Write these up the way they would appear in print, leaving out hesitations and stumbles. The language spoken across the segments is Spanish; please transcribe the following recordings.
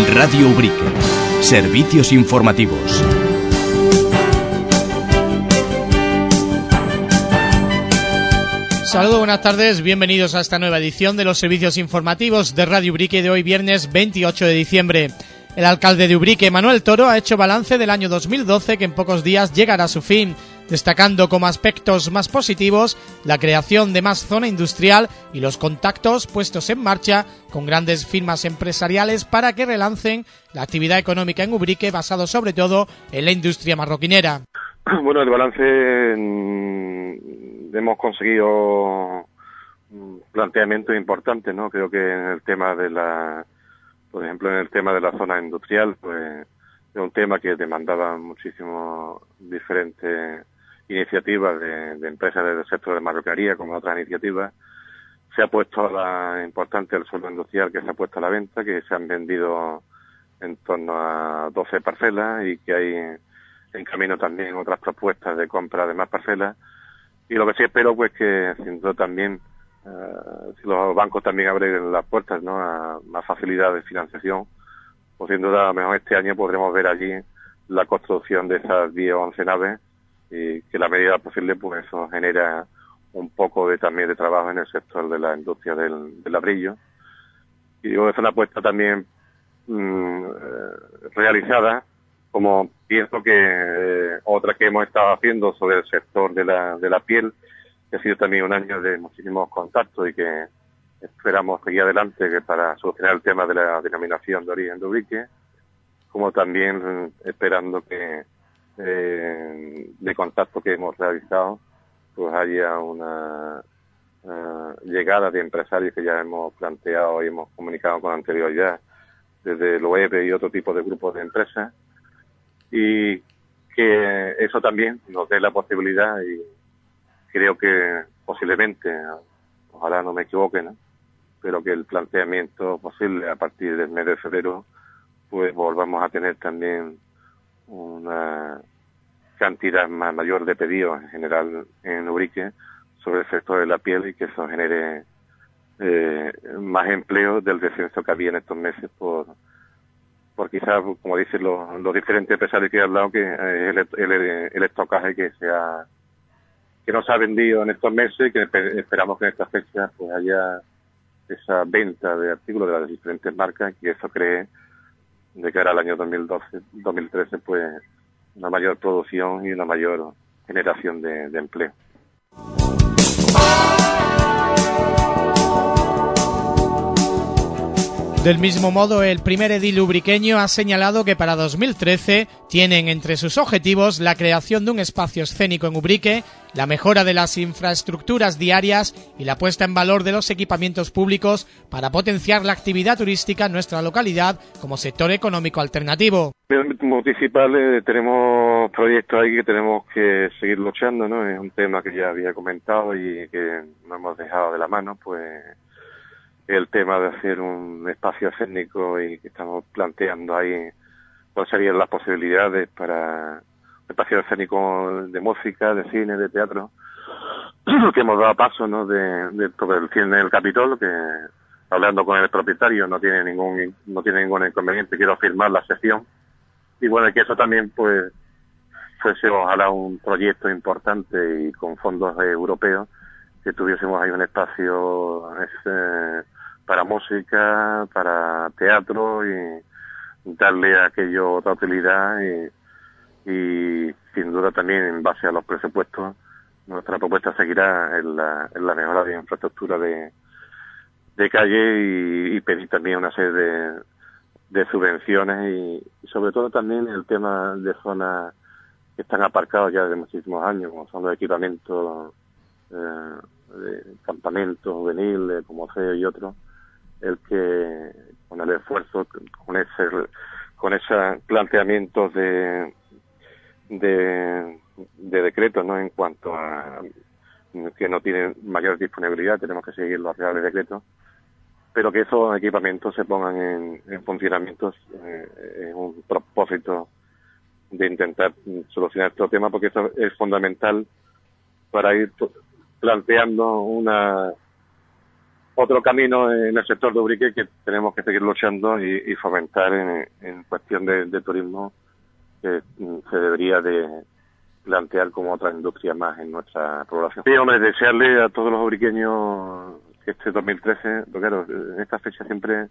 Radio Ubrique. Servicios informativos. Saludos, buenas tardes, bienvenidos a esta nueva edición de los servicios informativos de Radio Ubrique de hoy viernes 28 de diciembre. El alcalde de Ubrique, Manuel Toro, ha hecho balance del año 2012 que en pocos días llegará a su fin, destacando como aspectos más positivos la creación de más zona industrial y los contactos puestos en marcha con grandes firmas empresariales para que relancen la actividad económica en Ubrique, basado sobre todo en la industria marroquinera. Bueno, el balance hemos conseguido planteamientos importantes, ¿no? Creo que en el tema de por ejemplo, en el tema de la zona industrial, pues es un tema que demandaba muchísimo diferentes iniciativas de empresas del sector de marroquería, como otras iniciativas. Se ha puesto importante el suelo industrial que se ha puesto a la venta, que se han vendido en torno a 12 parcelas y que hay en camino también otras propuestas de compra de más parcelas. Y lo que sí espero, pues que sin duda también, si los bancos también abren las puertas, ¿no?, a más facilidad de financiación, pues sin duda a lo mejor este año podremos ver allí la construcción de esas 10 o 11 naves y que la medida posible pues eso genera un poco también de trabajo en el sector de la industria del ladrillo. Y digo, es una apuesta también realizada, como pienso que otra que hemos estado haciendo sobre el sector de la piel, que ha sido también un año de muchísimos contactos y que esperamos seguir adelante para solucionar el tema de la denominación de origen de Ubrique, como también esperando que de contacto que hemos realizado pues haya una llegada de empresarios que ya hemos planteado y hemos comunicado con anterioridad desde el OEB y otro tipo de grupos de empresas, y que eso también nos dé la posibilidad, y creo que posiblemente, ojalá no me equivoque, ¿no?, pero que el planteamiento posible a partir del mes de febrero pues volvamos a tener también una cantidad mayor de pedidos en general en Ubrique sobre el sector de la piel, y que eso genere más empleo del descenso que había en estos meses por quizás, como dicen los diferentes empresarios que he hablado, que el estocaje que no se ha vendido en estos meses, que esperamos que en estas fechas pues haya esa venta de artículos de las diferentes marcas, y que eso cree de cara al año 2013 pues una mayor producción y una mayor generación de empleo. Del mismo modo, el primer edil ubriqueño ha señalado que para 2013 tienen entre sus objetivos la creación de un espacio escénico en Ubrique, la mejora de las infraestructuras diarias y la puesta en valor de los equipamientos públicos para potenciar la actividad turística en nuestra localidad como sector económico alternativo. En el ámbito municipal tenemos proyectos ahí que tenemos que seguir luchando, ¿no? Es un tema que ya había comentado y que no hemos dejado de la mano, pues el tema de hacer un espacio escénico, y que estamos planteando ahí cuáles serían las posibilidades para un espacio escénico de música, de cine, de teatro, que hemos dado paso, ¿no?, sobre el cine del Capitol, que hablando con el propietario no tiene ningún inconveniente, quiero firmar la sesión, y bueno, que eso también pues fuese ojalá un proyecto importante y con fondos europeos, que tuviésemos ahí un espacio para música, para teatro, y darle a aquello otra utilidad, y sin duda también en base a los presupuestos nuestra propuesta seguirá en la mejora de infraestructura de calle, y pedir también una serie de subvenciones, y sobre todo también el tema de zonas que están aparcados ya desde muchísimos años, como son los equipamientos de campamentos juveniles como CEO y otros, el que con el esfuerzo, con esos planteamientos de decretos, ¿no?, en cuanto a que no tienen mayor disponibilidad, tenemos que seguir los reales decretos, pero que esos equipamientos se pongan en funcionamiento es un propósito de intentar solucionar este tema, porque eso es fundamental para ir planteando una otro camino en el sector de Ubrique que tenemos que seguir luchando y fomentar en cuestión de turismo, que se debería de plantear como otra industria más en nuestra población. Sí, hombre, desearle a todos los ubriqueños que este 2013, porque claro, en esta fecha siempre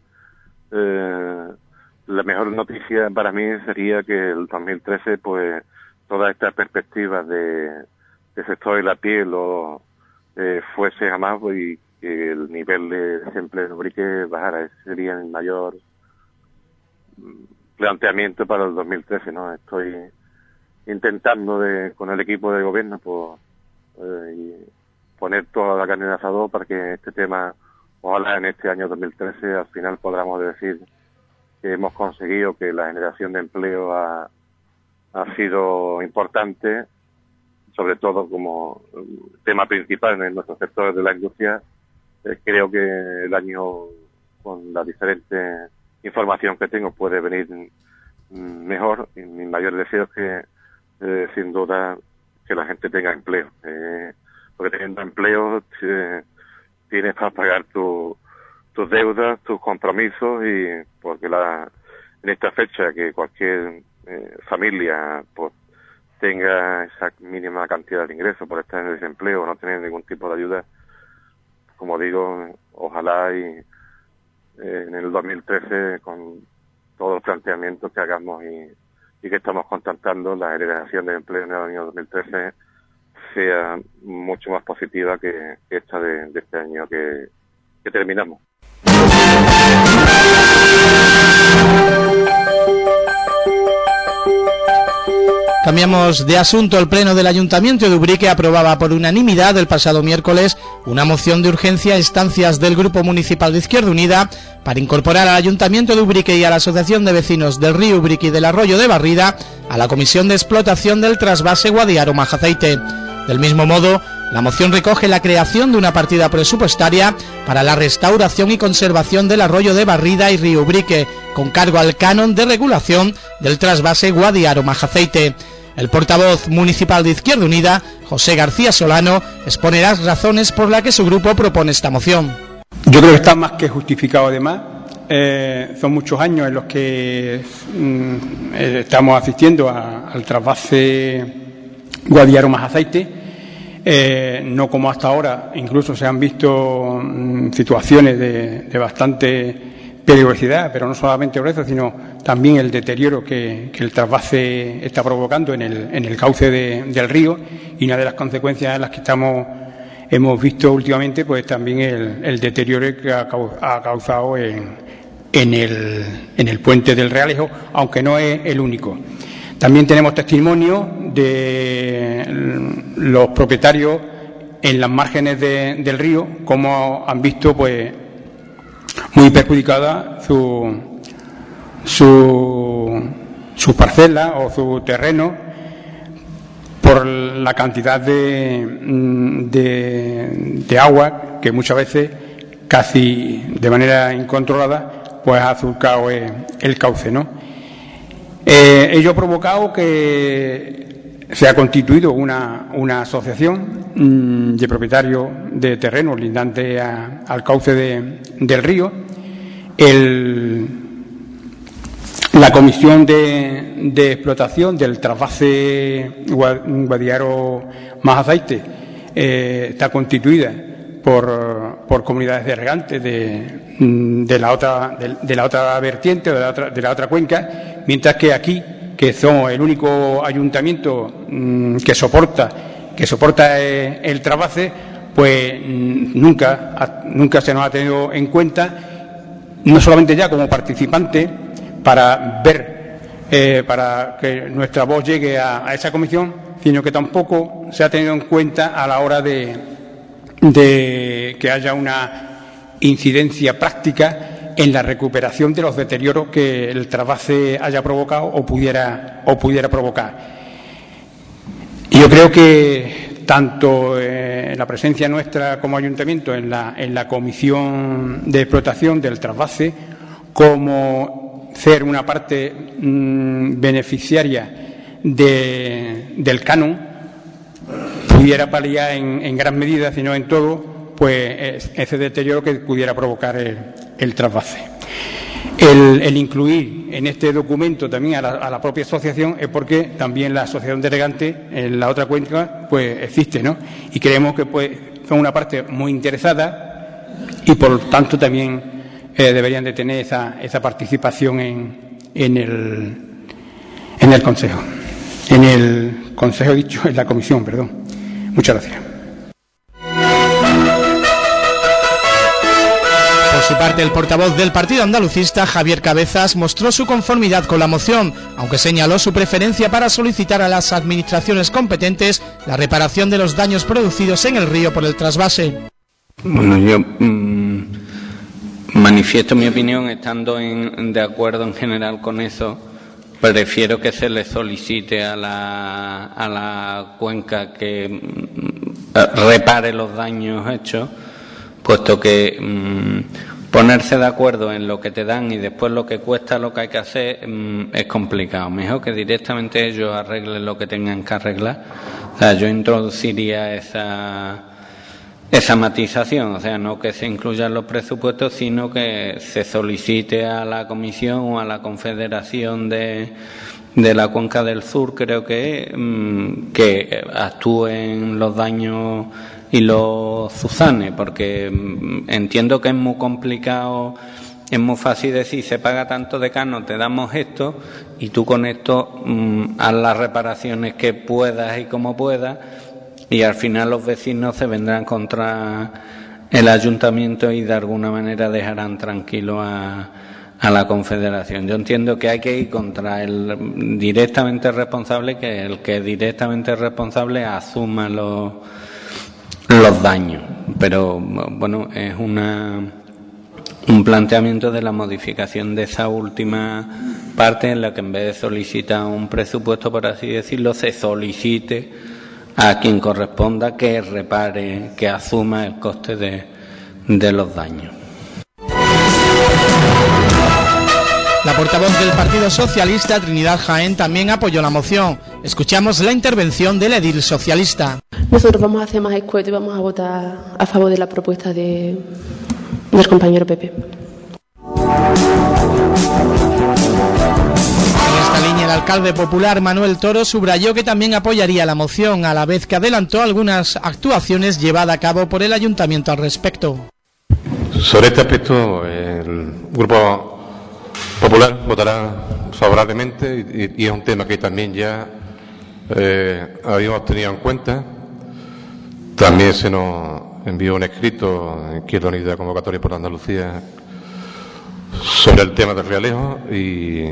la mejor noticia para mí sería que el 2013, pues, todas estas perspectivas de sector de la piel fuese a más y que el nivel de desempleo en Ubrique bajara. Ese sería el mayor planteamiento para el 2013, ¿no? Estoy intentando con el equipo de gobierno pues, poner toda la carne en el asador para que este tema, ojalá en este año 2013, al final podamos decir que hemos conseguido que la generación de empleo ha sido importante, sobre todo como tema principal en nuestro sector de la industria. Creo que el año, con la diferente información que tengo, puede venir mejor, y mi mayor deseo es que, sin duda, que la gente tenga empleo, porque teniendo empleo tienes para pagar tus deudas, tus compromisos, y porque en esta fecha que cualquier familia pues tenga esa mínima cantidad de ingresos por estar en el desempleo o no tener ningún tipo de ayuda, como digo, ojalá y en el 2013, con todos los planteamientos que hagamos y que estamos constatando, la generación de empleo en el año 2013 sea mucho más positiva que esta de este año que terminamos. Cambiamos de asunto. El Pleno del Ayuntamiento de Ubrique aprobaba por unanimidad el pasado miércoles una moción de urgencia a instancias del Grupo Municipal de Izquierda Unida para incorporar al Ayuntamiento de Ubrique y a la Asociación de Vecinos del Río Ubrique y del Arroyo de Barrida a la Comisión de Explotación del Trasvase Guadiaro-Majaceite. Del mismo modo, la moción recoge la creación de una partida presupuestaria para la restauración y conservación del Arroyo de Barrida y Río Ubrique, con cargo al canon de regulación del trasvase Guadiaro-Majaceite. El portavoz municipal de Izquierda Unida, José García Solano, expone las razones por las que su grupo propone esta moción. Yo creo que está más que justificado, además. Son muchos años en los que estamos asistiendo al trasvase Guadiaro-Majaceite. No como hasta ahora, incluso se han visto situaciones de bastante peligrosidad, pero no solamente por eso, sino también el deterioro que el trasvase está provocando en el cauce del río, y una de las consecuencias en las que hemos visto últimamente, pues también el deterioro que ha causado en el puente del Realejo, aunque no es el único. También tenemos testimonio de los propietarios en las márgenes del río, cómo han visto pues muy perjudicada su parcela o su terreno por la cantidad de agua que muchas veces, casi de manera incontrolada, pues ha surcado el cauce, ¿no? Ello ha provocado que se ha constituido una asociación de propietarios de terrenos lindantes al cauce del río. La comisión de explotación del trasvase Guadiaro-Majaceite está constituida por comunidades de regantes de la otra vertiente o de la otra cuenca, mientras que aquí, que somos el único ayuntamiento que soporta el trasvase, pues nunca se nos ha tenido en cuenta, no solamente ya como participante para que nuestra voz llegue a esa comisión, sino que tampoco se ha tenido en cuenta a la hora de que haya una incidencia práctica en la recuperación de los deterioros que el trasvase haya provocado o pudiera provocar. Y yo creo que tanto la presencia nuestra como ayuntamiento en la comisión de explotación del trasvase, como ser una parte beneficiaria del canon, pudiera paliar en gran medida, si no en todo, pues ese deterioro que pudiera provocar el trasvase. El incluir en este documento también a la propia asociación es porque también la asociación de regantes en la otra cuenca pues existe, ¿no? Y creemos que pues son una parte muy interesada y por lo tanto también deberían de tener esa participación en el Consejo. En el Consejo, dicho, en la Comisión, perdón. Muchas gracias. Por su parte, el portavoz del Partido Andalucista, Javier Cabezas, mostró su conformidad con la moción, aunque señaló su preferencia para solicitar a las administraciones competentes la reparación de los daños producidos en el río por el trasvase. Bueno, yo manifiesto mi opinión estando de acuerdo en general con eso. Prefiero que se le solicite a la cuenca que repare los daños hechos, puesto que ponerse de acuerdo en lo que te dan y después lo que cuesta lo que hay que hacer es complicado. Mejor que directamente ellos arreglen lo que tengan que arreglar. O sea, yo introduciría esa matización, o sea, no que se incluyan los presupuestos, sino que se solicite a la Comisión o a la Confederación de la Cuenca del Sur, creo que actúen los daños y los subsane, porque entiendo que es muy complicado, es muy fácil decir, se paga tanto de cano, te damos esto, y tú con esto haz las reparaciones que puedas y como puedas, y al final los vecinos se vendrán contra el ayuntamiento y de alguna manera dejarán tranquilo a la Confederación. Yo entiendo que hay que ir contra el directamente responsable, que el que directamente es responsable asuma los daños, pero bueno, es un planteamiento de la modificación de esa última parte en la que en vez de solicitar un presupuesto, por así decirlo, se solicite a quien corresponda que repare, que asuma el coste de los daños. La portavoz del Partido Socialista, Trinidad Jaén, también apoyó la moción. Escuchamos la intervención del edil socialista. Nosotros vamos a hacer más escueto y vamos a votar a favor de la propuesta del compañero Pepe. En esta línea, el alcalde popular Manuel Toro subrayó que también apoyaría la moción, a la vez que adelantó algunas actuaciones llevadas a cabo por el ayuntamiento al respecto. Sobre este aspecto, el Grupo Popular votará favorablemente y es un tema que también ya habíamos tenido en cuenta. También se nos envió un escrito en Izquierda Unida Convocatoria por Andalucía sobre el tema del Rialejo y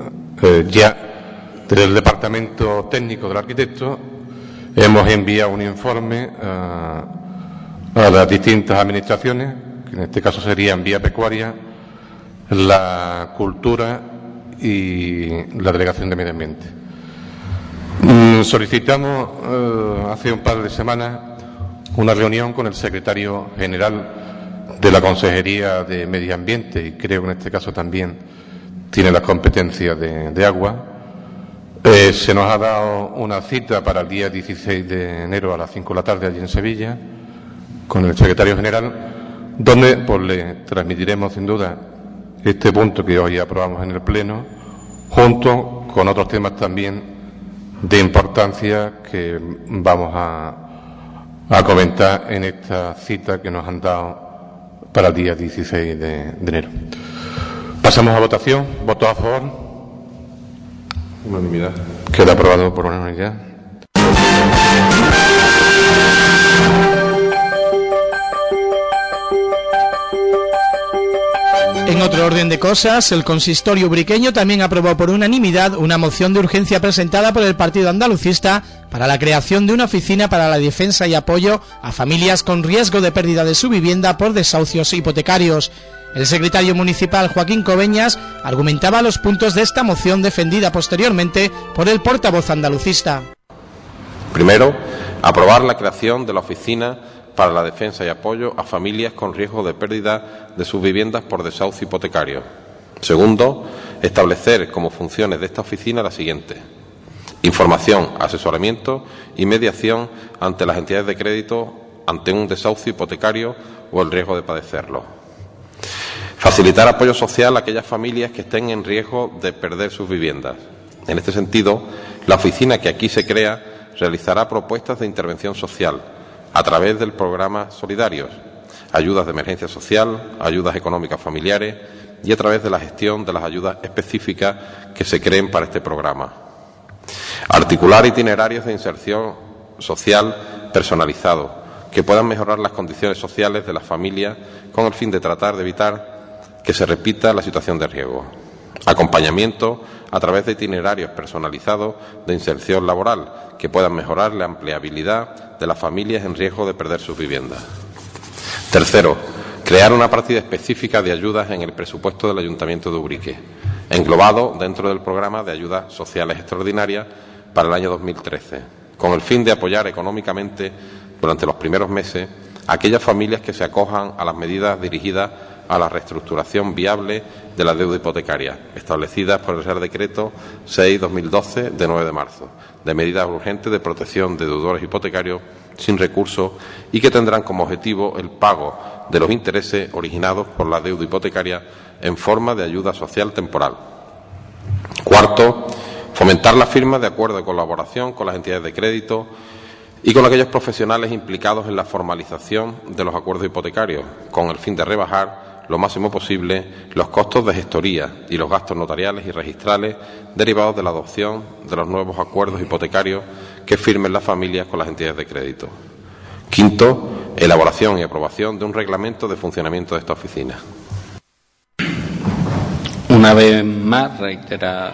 ya desde el Departamento Técnico del Arquitecto hemos enviado un informe a las distintas administraciones, que en este caso serían Vía Pecuaria, la Cultura y la Delegación de Medio Ambiente. Solicitamos hace un par de semanas una reunión con el secretario general de la Consejería de Medio Ambiente, y creo que en este caso también tiene las competencias de agua. Se nos ha dado una cita para el día 16 de enero a las 5 de la tarde allí en Sevilla con el secretario general, donde pues le transmitiremos sin duda este punto que hoy aprobamos en el Pleno, junto con otros temas también de importancia que vamos a comentar en esta cita que nos han dado para el día 16 de enero. Pasamos a votación. ¿Votos a favor? Unanimidad. Queda aprobado por unanimidad. En otro orden de cosas, el consistorio ubriqueño también aprobó por unanimidad una moción de urgencia presentada por el Partido Andalucista para la creación de una oficina para la defensa y apoyo a familias con riesgo de pérdida de su vivienda por desahucios hipotecarios. El secretario municipal Joaquín Coveñas argumentaba los puntos de esta moción defendida posteriormente por el portavoz andalucista. Primero, aprobar la creación de la oficina para la defensa y apoyo a familias con riesgo de pérdida de sus viviendas por desahucio hipotecario. Segundo, establecer como funciones de esta oficina las siguientes: información, asesoramiento y mediación ante las entidades de crédito ante un desahucio hipotecario o el riesgo de padecerlo. Facilitar apoyo social a aquellas familias que estén en riesgo de perder sus viviendas. En este sentido, la oficina que aquí se crea realizará propuestas de intervención social a través del programa Solidarios, ayudas de emergencia social, ayudas económicas familiares y a través de la gestión de las ayudas específicas que se creen para este programa. Articular itinerarios de inserción social personalizados que puedan mejorar las condiciones sociales de las familias con el fin de tratar de evitar que se repita la situación de riesgo. Acompañamiento a través de itinerarios personalizados de inserción laboral que puedan mejorar la empleabilidad de las familias en riesgo de perder sus viviendas. Tercero, crear una partida específica de ayudas en el presupuesto del Ayuntamiento de Ubrique, englobado dentro del programa de ayudas sociales extraordinarias para el año 2013, con el fin de apoyar económicamente durante los primeros meses a aquellas familias que se acojan a las medidas dirigidas a la reestructuración viable de la deuda hipotecaria, establecidas por el Real Decreto 6/2012 de 9 de marzo, de medidas urgentes de protección de deudores hipotecarios sin recursos y que tendrán como objetivo el pago de los intereses originados por la deuda hipotecaria en forma de ayuda social temporal. Cuarto, fomentar la firma de acuerdos de colaboración con las entidades de crédito y con aquellos profesionales implicados en la formalización de los acuerdos hipotecarios, con el fin de rebajar lo máximo posible los costos de gestoría y los gastos notariales y registrales derivados de la adopción de los nuevos acuerdos hipotecarios que firmen las familias con las entidades de crédito. Quinto, elaboración y aprobación de un reglamento de funcionamiento de esta oficina. Una vez más, reitera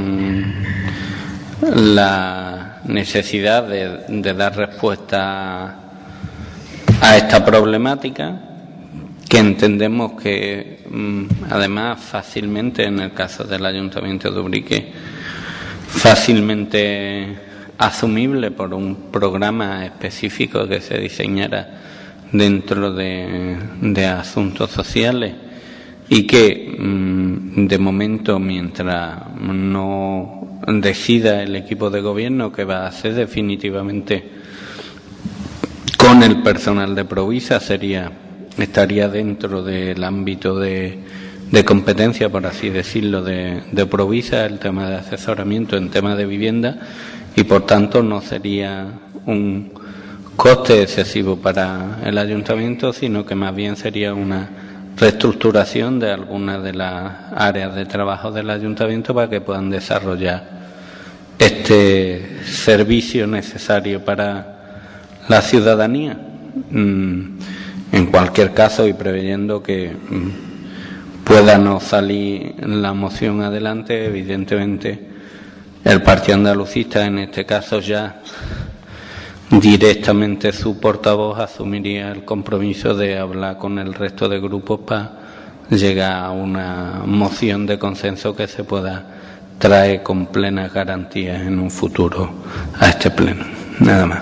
la necesidad de dar respuesta a esta problemática, que entendemos que, además, fácilmente, en el caso del Ayuntamiento de Ubrique, fácilmente asumible por un programa específico que se diseñara dentro de asuntos sociales y que, de momento, mientras no decida el equipo de gobierno qué va a hacer definitivamente con el personal de Provisa, estaría dentro del ámbito de competencia, por así decirlo, de Provisa, el tema de asesoramiento en temas de vivienda, y por tanto no sería un coste excesivo para el ayuntamiento, sino que más bien sería una reestructuración de algunas de las áreas de trabajo del ayuntamiento para que puedan desarrollar este servicio necesario para la ciudadanía. En cualquier caso, y preveyendo que pueda no salir la moción adelante, evidentemente el Partido Andalucista, en este caso ya directamente su portavoz, asumiría el compromiso de hablar con el resto de grupos para llegar a una moción de consenso que se pueda traer con plenas garantías en un futuro a este pleno. Nada más.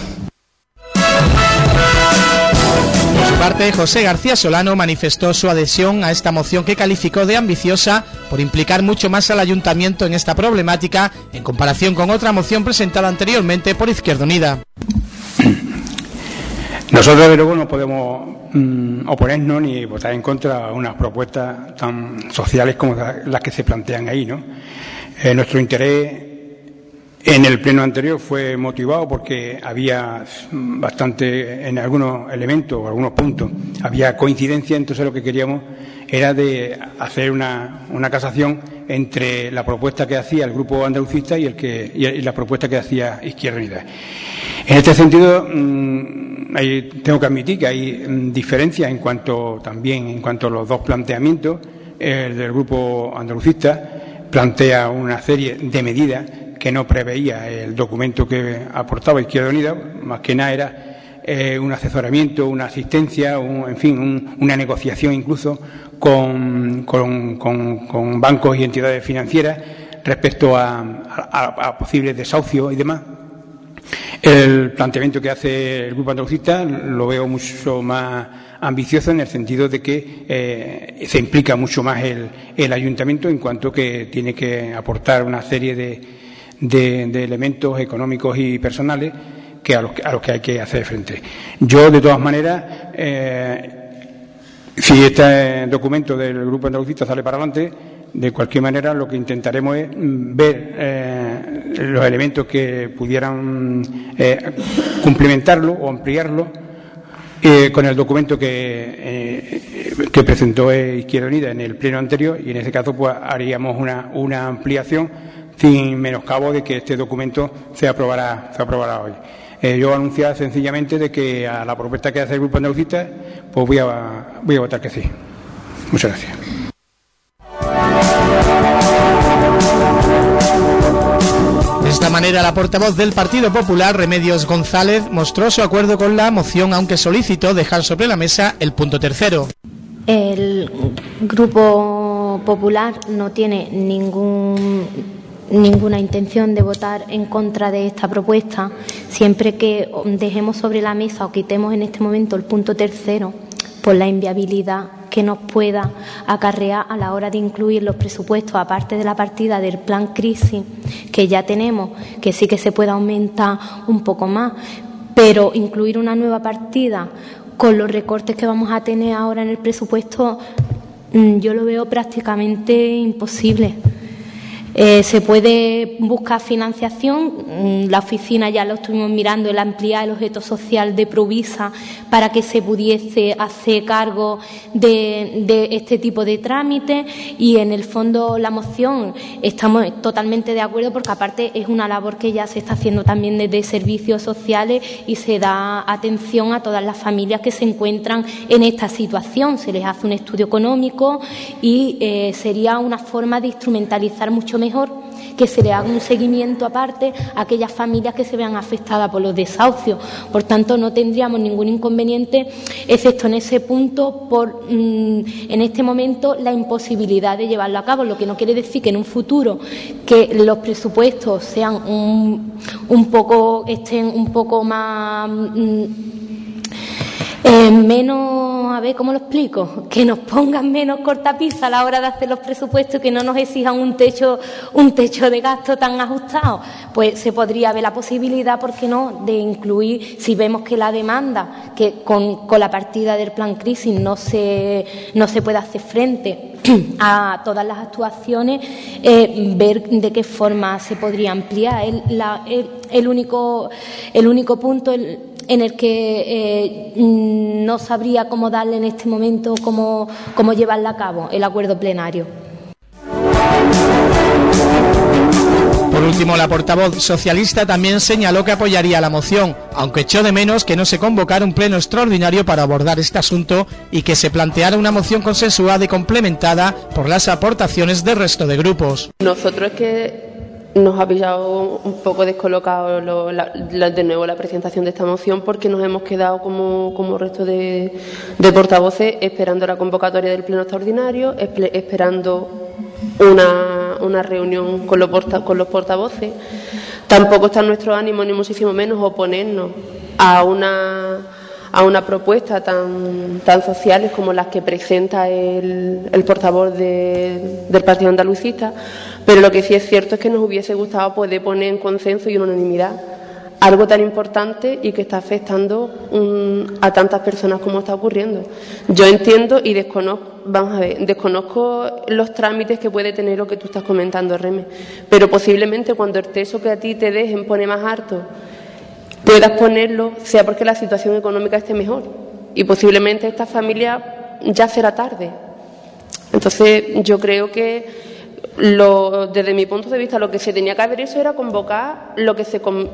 Por su parte, José García Solano manifestó su adhesión a esta moción que calificó de ambiciosa por implicar mucho más al ayuntamiento en esta problemática en comparación con otra moción presentada anteriormente por Izquierda Unida. Nosotros, desde luego, no podemos oponernos ni votar en contra de unas propuestas tan sociales como las que se plantean ahí, ¿no? Nuestro interés en el pleno anterior fue motivado porque había bastante, en algunos elementos o algunos puntos, había coincidencia. Entonces lo que queríamos era de hacer una casación entre la propuesta que hacía el grupo andalucista y la propuesta que hacía Izquierda Unida. En este sentido, tengo que admitir que hay diferencias en cuanto a los dos planteamientos. El del grupo andalucista plantea una serie de medidas que no preveía el documento que aportaba Izquierda Unida. Más que nada era un asesoramiento, una asistencia, una negociación incluso con bancos y entidades financieras respecto a posibles desahucios y demás. El planteamiento que hace el grupo andalucista lo veo mucho más ambicioso, en el sentido de que se implica mucho más el ayuntamiento, en cuanto que tiene que aportar una serie de elementos económicos y personales que a los que hay que hacer frente. Yo, de todas maneras, si este documento del Grupo Andalucista sale para adelante, de cualquier manera lo que intentaremos es ver los elementos que pudieran complementarlo o ampliarlo con el documento que presentó Izquierda Unida en el pleno anterior, y en ese caso pues haríamos una ampliación sin menoscabo de que este documento se aprobará hoy. Yo anunciar sencillamente de que a la propuesta que hace el Grupo Andalucista pues voy a votar que sí. Muchas gracias. De esta manera, la portavoz del Partido Popular, Remedios González, mostró su acuerdo con la moción, aunque solicitó dejar sobre la mesa el punto tercero. El Grupo Popular no tiene ninguna intención de votar en contra de esta propuesta, siempre que dejemos sobre la mesa o quitemos en este momento el punto tercero por la inviabilidad que nos pueda acarrear a la hora de incluir los presupuestos, aparte de la partida del plan crisis que ya tenemos, que sí que se puede aumentar un poco más, pero incluir una nueva partida con los recortes que vamos a tener ahora en el presupuesto, yo lo veo prácticamente imposible. Se puede buscar financiación, la oficina ya lo estuvimos mirando, el ampliar el objeto social de Provisa para que se pudiese hacer cargo de este tipo de trámites, y en el fondo la moción estamos totalmente de acuerdo porque aparte es una labor que ya se está haciendo también desde servicios sociales y se da atención a todas las familias que se encuentran en esta situación, se les hace un estudio económico y sería una forma de instrumentalizar mucho mejor que se le haga un seguimiento aparte a aquellas familias que se vean afectadas por los desahucios. Por tanto, no tendríamos ningún inconveniente, excepto en ese punto, por en este momento la imposibilidad de llevarlo a cabo, lo que no quiere decir que en un futuro que los presupuestos sean estén un poco más menos, a ver cómo lo explico, que nos pongan menos cortapisas a la hora de hacer los presupuestos y que no nos exijan un techo de gasto tan ajustado, pues se podría ver la posibilidad, ¿por qué no?, de incluir, si vemos que la demanda, que con la partida del plan crisis no se puede hacer frente a todas las actuaciones, ver de qué forma se podría ampliar. El único punto en el que no sabría cómo darle en este momento, cómo llevarla a cabo, el acuerdo plenario. Por último, la portavoz socialista también señaló que apoyaría la moción, aunque echó de menos que no se convocara un pleno extraordinario para abordar este asunto y que se planteara una moción consensuada y complementada por las aportaciones del resto de grupos. Nosotros es que nos ha pillado un poco descolocado de nuevo la presentación de esta moción, porque nos hemos quedado como resto de portavoces esperando la convocatoria del pleno extraordinario, esperando una reunión con los portavoces. Tampoco está en nuestro ánimo, ni muchísimo menos, oponernos a una propuesta tan sociales como las que presenta el portavoz del Partido Andalucista, pero lo que sí es cierto es que nos hubiese gustado poder poner en consenso y en unanimidad algo tan importante y que está afectando a tantas personas como está ocurriendo. Yo entiendo y desconozco los trámites que puede tener lo que tú estás comentando, Reme, pero posiblemente cuando el texto que a ti te dejen pone más harto puedas ponerlo, sea porque la situación económica esté mejor, y posiblemente esta familia ya será tarde. Entonces yo creo que desde mi punto de vista lo que se tenía que haber hecho era convocar lo que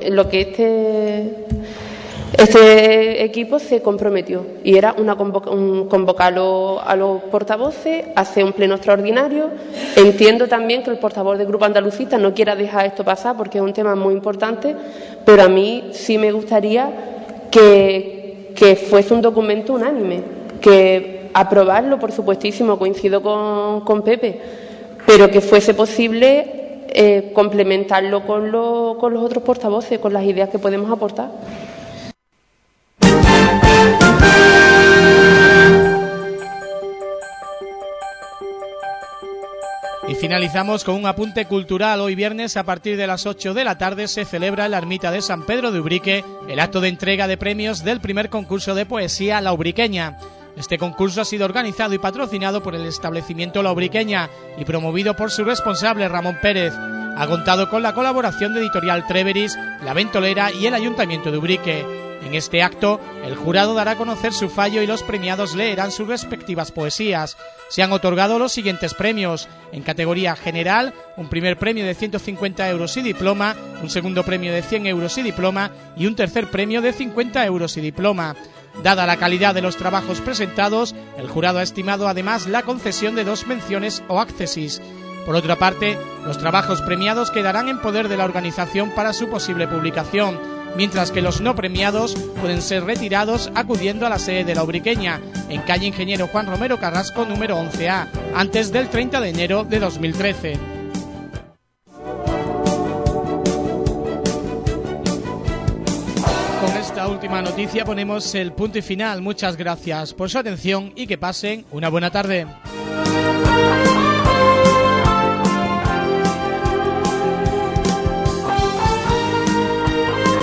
este equipo se comprometió, y era convocarlo a los portavoces, hacer un pleno extraordinario. Entiendo también que el portavoz del Grupo Andalucista no quiera dejar esto pasar porque es un tema muy importante, pero a mí sí me gustaría que fuese un documento unánime, que aprobarlo, por supuestísimo, coincido con Pepe, pero que fuese posible complementarlo con los otros portavoces, con las ideas que podemos aportar. Y finalizamos con un apunte cultural. Hoy viernes, a partir de las 8 de la tarde, se celebra en la ermita de San Pedro de Ubrique el acto de entrega de premios del primer concurso de poesía La Ubriqueña. Este concurso ha sido organizado y patrocinado por el establecimiento La Ubriqueña y promovido por su responsable Ramón Pérez. Ha contado con la colaboración de Editorial Treveris, La Ventolera y el Ayuntamiento de Ubrique. En este acto, el jurado dará a conocer su fallo y los premiados leerán sus respectivas poesías. Se han otorgado los siguientes premios. En categoría general, un primer premio de 150 euros y diploma, un segundo premio de 100 euros y diploma y un tercer premio de 50 euros y diploma. Dada la calidad de los trabajos presentados, el jurado ha estimado además la concesión de 2 menciones o accesis. Por otra parte, los trabajos premiados quedarán en poder de la organización para su posible publicación, mientras que los no premiados pueden ser retirados acudiendo a la sede de La Ubriqueña, en calle Ingeniero Juan Romero Carrasco número 11A, antes del 30 de enero de 2013. Con esta última noticia ponemos el punto y final. Muchas gracias por su atención y que pasen una buena tarde.